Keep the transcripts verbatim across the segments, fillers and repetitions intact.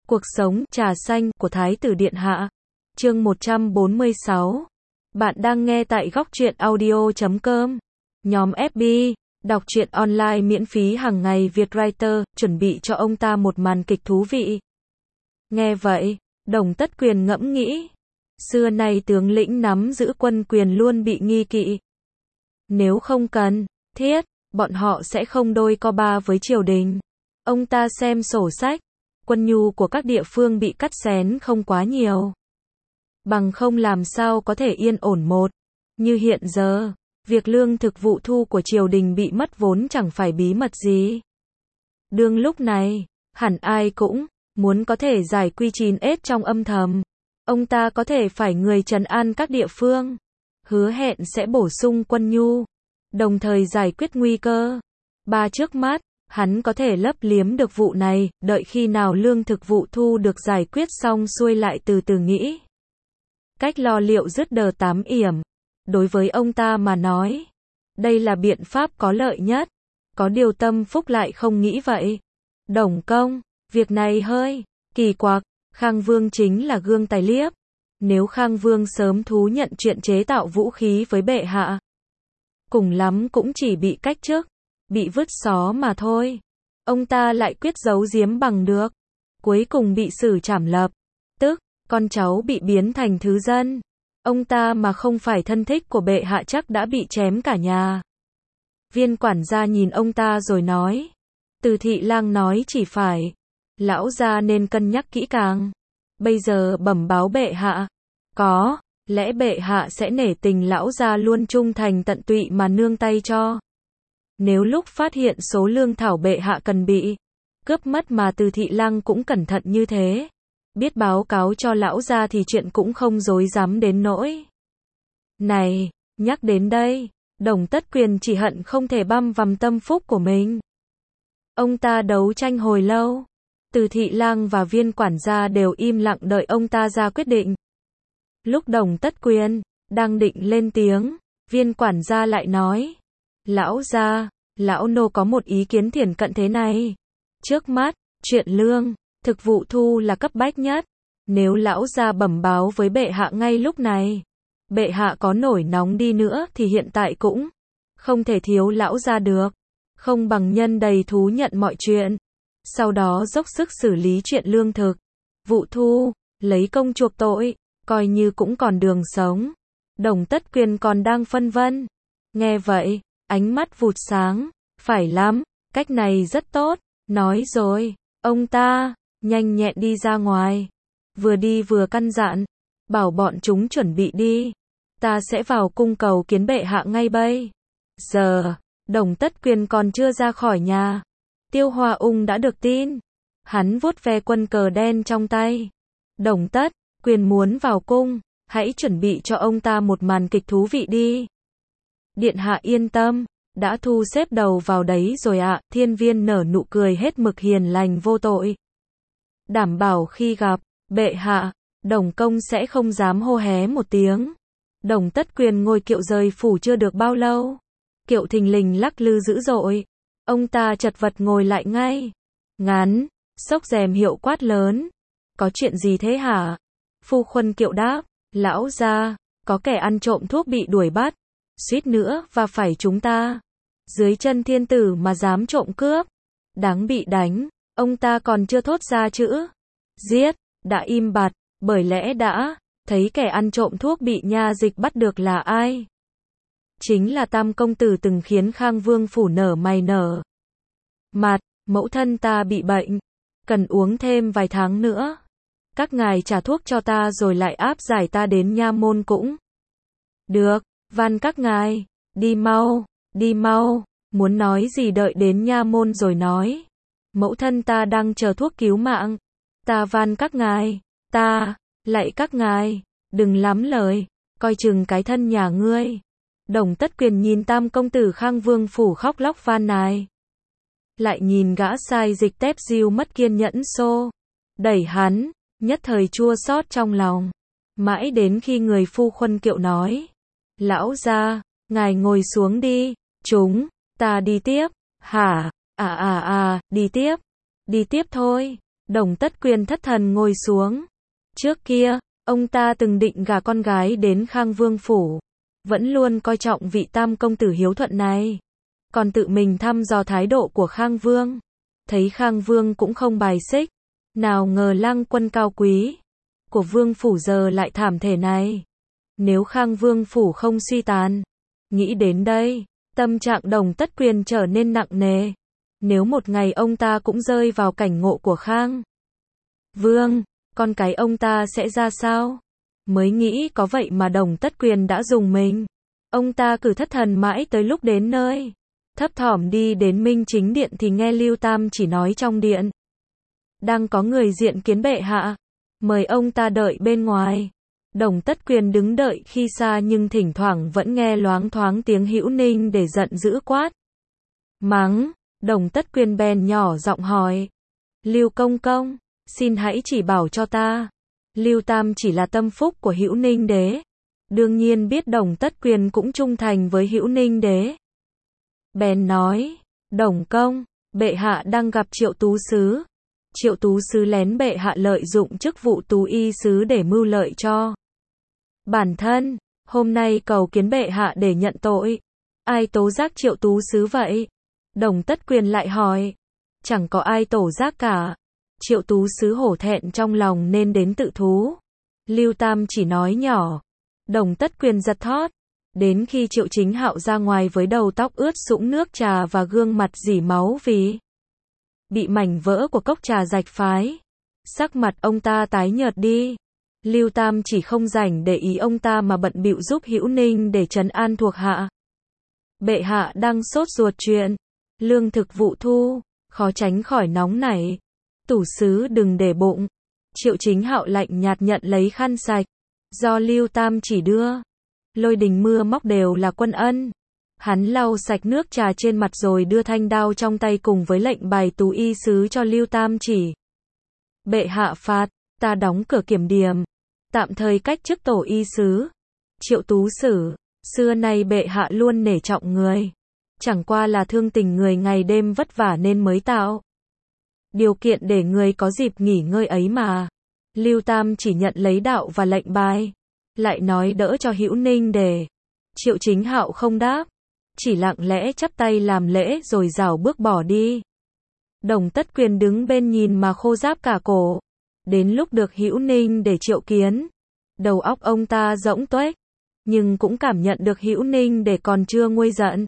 Cuộc sống trà xanh của Thái tử Điện Hạ. Chương một trăm bốn mươi sáu. Bạn đang nghe tại góc truyện audio chấm com. Nhóm ép bê, đọc truyện online miễn phí hàng ngày Việt Writer, chuẩn bị cho ông ta một màn kịch thú vị. Nghe vậy, Đồng Tất Quyền ngẫm nghĩ. Xưa nay tướng lĩnh nắm giữ quân quyền luôn bị nghi kỵ. Nếu không cần thiết, bọn họ sẽ không đôi co ba với triều đình. Ông ta xem sổ sách. Quân nhu của các địa phương bị cắt xén không quá nhiều. Bằng không làm sao có thể yên ổn một. Như hiện giờ, việc lương thực vụ thu của triều đình bị mất vốn chẳng phải bí mật gì. Đương lúc này, hẳn ai cũng muốn có thể giải quy chín ết trong âm thầm. Ông ta có thể phải người trấn an các địa phương, hứa hẹn sẽ bổ sung quân nhu, đồng thời giải quyết nguy cơ. Ba trước mắt, hắn có thể lấp liếm được vụ này, đợi khi nào lương thực vụ thu được giải quyết xong xuôi lại từ từ nghĩ. Cách lo liệu dứt đờ tám yểm. Đối với ông ta mà nói, đây là biện pháp có lợi nhất. Có điều Tâm Phúc lại không nghĩ vậy. Đồng công, việc này hơi kỳ quặc. Khang Vương chính là gương tài liếp. Nếu Khang Vương sớm thú nhận chuyện chế tạo vũ khí với bệ hạ, cùng lắm cũng chỉ bị cách chức, bị vứt xó mà thôi. Ông ta lại quyết giấu giếm bằng được. Cuối cùng bị xử trảm lập. Tức, con cháu bị biến thành thứ dân. Ông ta mà không phải thân thích của bệ hạ chắc đã bị chém cả nhà. Viên quản gia nhìn ông ta rồi nói. Từ Thị Lang nói chỉ phải. Lão gia nên cân nhắc kỹ càng. Bây giờ bẩm báo bệ hạ. Có lẽ bệ hạ sẽ nể tình lão gia luôn trung thành tận tụy mà nương tay cho. Nếu lúc phát hiện số lương thảo bệ hạ cần bị cướp mất mà Từ Thị Lang cũng cẩn thận như thế, biết báo cáo cho lão gia thì chuyện cũng không rối rắm đến nỗi. Này, nhắc đến đây, Đồng Tất Quyền chỉ hận không thể băm vằm Tâm Phúc của mình. Ông ta đấu tranh hồi lâu. Từ Thị Lang và viên quản gia đều im lặng đợi ông ta ra quyết định. Lúc Đồng Tất Quyền đang định lên tiếng, viên quản gia lại nói. Lão gia, lão nô có một ý kiến thiển cận thế này. Trước mắt, chuyện lương thực vụ thu là cấp bách nhất. Nếu lão gia bẩm báo với bệ hạ ngay lúc này, bệ hạ có nổi nóng đi nữa thì hiện tại cũng không thể thiếu lão gia được. Không bằng nhân đầy thú nhận mọi chuyện, sau đó dốc sức xử lý chuyện lương thực vụ thu, lấy công chuộc tội, coi như cũng còn đường sống. Đồng Tất Quyền còn đang phân vân. Nghe vậy, ánh mắt vụt sáng. Phải lắm, cách này rất tốt. Nói rồi, ông ta nhanh nhẹn đi ra ngoài. Vừa đi vừa căn dặn. Bảo bọn chúng chuẩn bị đi. Ta sẽ vào cung cầu kiến bệ hạ ngay bây giờ. Đồng Tất Quyền còn chưa ra khỏi nhà, Tiêu Hoa Ung đã được tin. Hắn vuốt ve quân cờ đen trong tay. Đồng Tất Quyền muốn vào cung, hãy chuẩn bị cho ông ta một màn kịch thú vị đi. Điện hạ yên tâm, đã thu xếp đầu vào đấy rồi ạ. Thiên Viên nở nụ cười hết mực hiền lành vô tội. Đảm bảo khi gặp bệ hạ, Đồng công sẽ không dám hô hé một tiếng. Đồng Tất Quyền ngồi kiệu rời phủ chưa được bao lâu, kiệu thình lình lắc lư dữ dội. Ông ta chật vật ngồi lại ngay. Ngắn, xốc rèm hiệu quát lớn. Có chuyện gì thế hả? Phu khuân kiệu đáp. Lão gia, có kẻ ăn trộm thuốc bị đuổi bắt. Suýt nữa và phải chúng ta. Dưới chân thiên tử mà dám trộm cướp. Đáng bị đánh. Ông ta còn chưa thốt ra chữ giết, đã im bặt, bởi lẽ đã thấy kẻ ăn trộm thuốc bị nha dịch bắt được là ai. Chính là Tam công tử từng khiến Khang Vương phủ nở mày nở mặt. Mẫu thân ta bị bệnh, cần uống thêm vài tháng nữa. Các ngài trả thuốc cho ta rồi lại áp giải ta đến nha môn cũng được. Van các ngài, đi mau, đi mau. Muốn nói gì đợi đến nha môn rồi nói. Mẫu thân ta đang chờ thuốc cứu mạng. Ta van các ngài, ta lạy các ngài, đừng lắm lời, coi chừng cái thân nhà ngươi. Đồng Tất Quyền nhìn Tam công tử Khang Vương phủ khóc lóc van nài. Lại nhìn gã sai dịch tép diêu mất kiên nhẫn xô đẩy hắn, nhất thời chua xót trong lòng. Mãi đến khi người phu khuân kiệu nói. Lão gia, ngài ngồi xuống đi, chúng ta đi tiếp. Hả? À à à, đi tiếp. Đi tiếp thôi. Đồng Tất Quyền thất thần ngồi xuống. Trước kia, ông ta từng định gả con gái đến Khang Vương phủ. Vẫn luôn coi trọng vị tam công tử hiếu thuận này. Còn tự mình thăm dò thái độ của Khang Vương. Thấy Khang Vương cũng không bài xích. Nào ngờ lang quân cao quý của Vương phủ giờ lại thảm thể này. Nếu Khang Vương phủ không suy tàn. Nghĩ đến đây, tâm trạng Đồng Tất Quyền trở nên nặng nề. Nếu một ngày ông ta cũng rơi vào cảnh ngộ của Khang Vương, con cái ông ta sẽ ra sao? Mới nghĩ có vậy mà Đồng Tất Quyền đã dùng mình. Ông ta cứ thất thần mãi tới lúc đến nơi. Thấp thỏm đi đến Minh Chính Điện thì nghe Lưu Tam chỉ nói trong điện. Đang có người diện kiến bệ hạ. Mời ông ta đợi bên ngoài. Đồng Tất Quyền đứng đợi khi xa nhưng thỉnh thoảng vẫn nghe loáng thoáng tiếng Hữu Ninh để giận dữ quát. Mắng, Đồng Tất Quyền bèn nhỏ giọng hỏi. Lưu công công, xin hãy chỉ bảo cho ta. Lưu Tam chỉ là tâm phúc của Hữu Ninh đế. Đương nhiên biết Đồng Tất Quyền cũng trung thành với Hữu Ninh đế. Bèn nói, Đồng công, bệ hạ đang gặp Triệu Tú Sứ. Triệu Tú Sứ lén bệ hạ lợi dụng chức vụ Tú Y Sứ để mưu lợi cho bản thân. Hôm nay cầu kiến bệ hạ để nhận tội. Ai tố giác Triệu Tú Sứ vậy? Đồng Tất Quyền lại hỏi. Chẳng có ai tổ giác cả. Triệu Tú Sứ hổ thẹn trong lòng nên đến tự thú. Lưu Tam chỉ nói nhỏ. Đồng Tất Quyền giật thót. Đến khi Triệu Chính Hạo ra ngoài với đầu tóc ướt sũng nước trà và gương mặt rỉ máu vì bị mảnh vỡ của cốc trà rạch phái. Sắc mặt ông ta tái nhợt đi. Lưu Tam chỉ không rảnh để ý ông ta mà bận bịu giúp Hữu Ninh để trấn an thuộc hạ. Bệ hạ đang sốt ruột chuyện lương thực vụ thu, khó tránh khỏi nóng nảy. Tủ sứ đừng để bụng. Triệu Chính Hạo lạnh nhạt nhận lấy khăn sạch do Lưu Tam chỉ đưa. Lôi Đình Mưa Móc đều là quân ân. Hắn lau sạch nước trà trên mặt rồi đưa thanh đao trong tay cùng với lệnh bài Tú Y Sứ cho Lưu Tam chỉ. Bệ hạ phạt, ta đóng cửa kiểm điểm, tạm thời cách chức tổ y sứ. Triệu Tú Sử, xưa nay bệ hạ luôn nể trọng người. Chẳng qua là thương tình người ngày đêm vất vả nên mới tạo điều kiện để người có dịp nghỉ ngơi ấy mà. Lưu Tam chỉ nhận lấy đạo và lệnh bài. Lại nói đỡ cho Hữu Ninh để. Triệu Chính Hạo không đáp. Chỉ lặng lẽ chắp tay làm lễ rồi rảo bước bỏ đi. Đồng Tất Quyền đứng bên nhìn mà khô ráp cả cổ. Đến lúc được Hữu Ninh để triệu kiến. Đầu óc ông ta rỗng tuếch. Nhưng cũng cảm nhận được Hữu Ninh để còn chưa nguôi giận.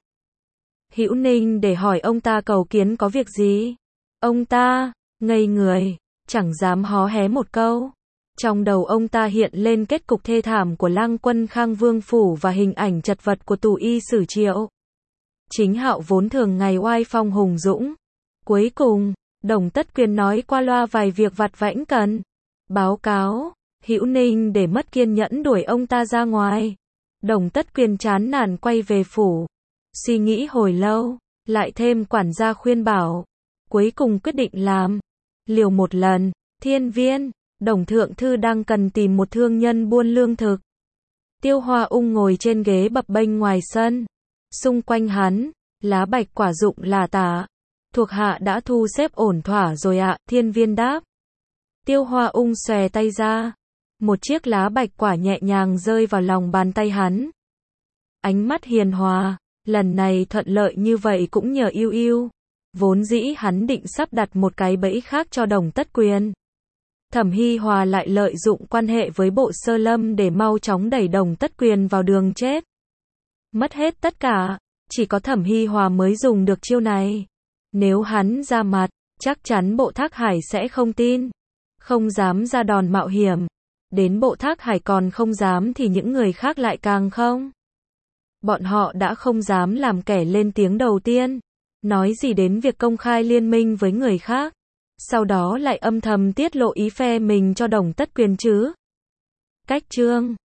Hữu Ninh để hỏi ông ta cầu kiến có việc gì. Ông ta ngây người, chẳng dám hó hé một câu. Trong đầu ông ta hiện lên kết cục thê thảm của lang quân Khang Vương phủ và hình ảnh chật vật của Tú Y Sử Triệu Chính Hạo vốn thường ngày oai phong hùng dũng. Cuối cùng, Đồng Tất Quyền nói qua loa vài việc vặt vãnh cần báo cáo. Hữu Ninh để mất kiên nhẫn đuổi ông ta ra ngoài. Đồng Tất Quyền chán nản quay về phủ. Suy nghĩ hồi lâu, lại thêm quản gia khuyên bảo. Cuối cùng quyết định làm liều một lần. Thiên Viên, Đồng Thượng Thư đang cần tìm một thương nhân buôn lương thực. Tiêu Hoa Ung ngồi trên ghế bập bênh ngoài sân. Xung quanh hắn, lá bạch quả rụng là tả. Thuộc hạ đã thu xếp ổn thỏa rồi ạ, Thiên Viên đáp. Tiêu Hoa Ung xòe tay ra. Một chiếc lá bạch quả nhẹ nhàng rơi vào lòng bàn tay hắn. Ánh mắt hiền hòa, lần này thuận lợi như vậy cũng nhờ Yêu Yêu. Vốn dĩ hắn định sắp đặt một cái bẫy khác cho Đồng Tất Quyền. Thẩm Hi Hòa lại lợi dụng quan hệ với Bộ Sơ Lâm để mau chóng đẩy Đồng Tất Quyền vào đường chết. Mất hết tất cả, chỉ có Thẩm Hi Hòa mới dùng được chiêu này. Nếu hắn ra mặt, chắc chắn Bộ Thác Hải sẽ không tin. Không dám ra đòn mạo hiểm. Đến Bộ Thác Hải còn không dám thì những người khác lại càng không. Bọn họ đã không dám làm kẻ lên tiếng đầu tiên. Nói gì đến việc công khai liên minh với người khác. Sau đó lại âm thầm tiết lộ ý phe mình cho Đồng Tất Quyền chứ. Cách chương